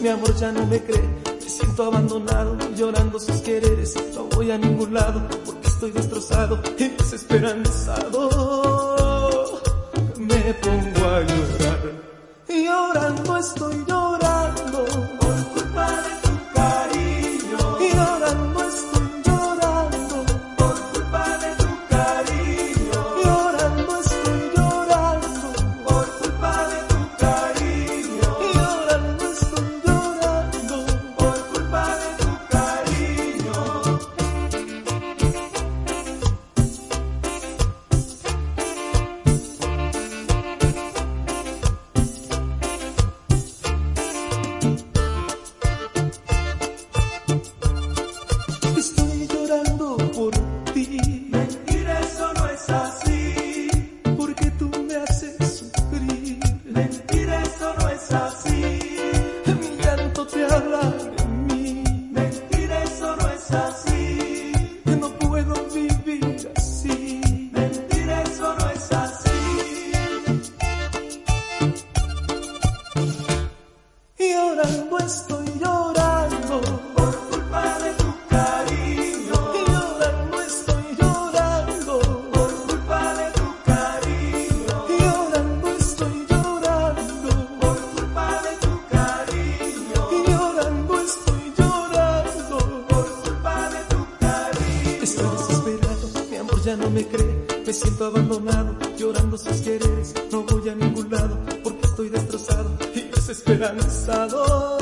mi amor ya no me cree. Me siento abandonado, llorando sus quereres. No voy a ningún lado porque estoy destrozado y desesperanzado. Me pongo a llorar y llorando estoy llorando por culpa de tu cariño. Y llorando estoy llorando por culpa de tu cariño. Y llorando estoy llorando por culpa de tu cariño. Y llorando estoy llorando por culpa de tu cariño. Estoy llorando por ti. Mentira, eso no es así. Porque tú me haces sufrir. Mentira, eso no es así. Mi llanto te habla de mí. Mentira, eso no es así. No puedo vivir así. Mentira, eso no es así. Y llorando estoy llorando por culpa de tu cariño. Y llorando estoy llorando por culpa de tu cariño. Y llorando estoy llorando por culpa de tu cariño. Y llorando estoy llorando por culpa de tu cariño. Estoy desesperado, mi amor ya no me cree. Me siento abandonado, llorando sus quereres. No voy a ningún lado porque estoy destrozado y desesperanzado.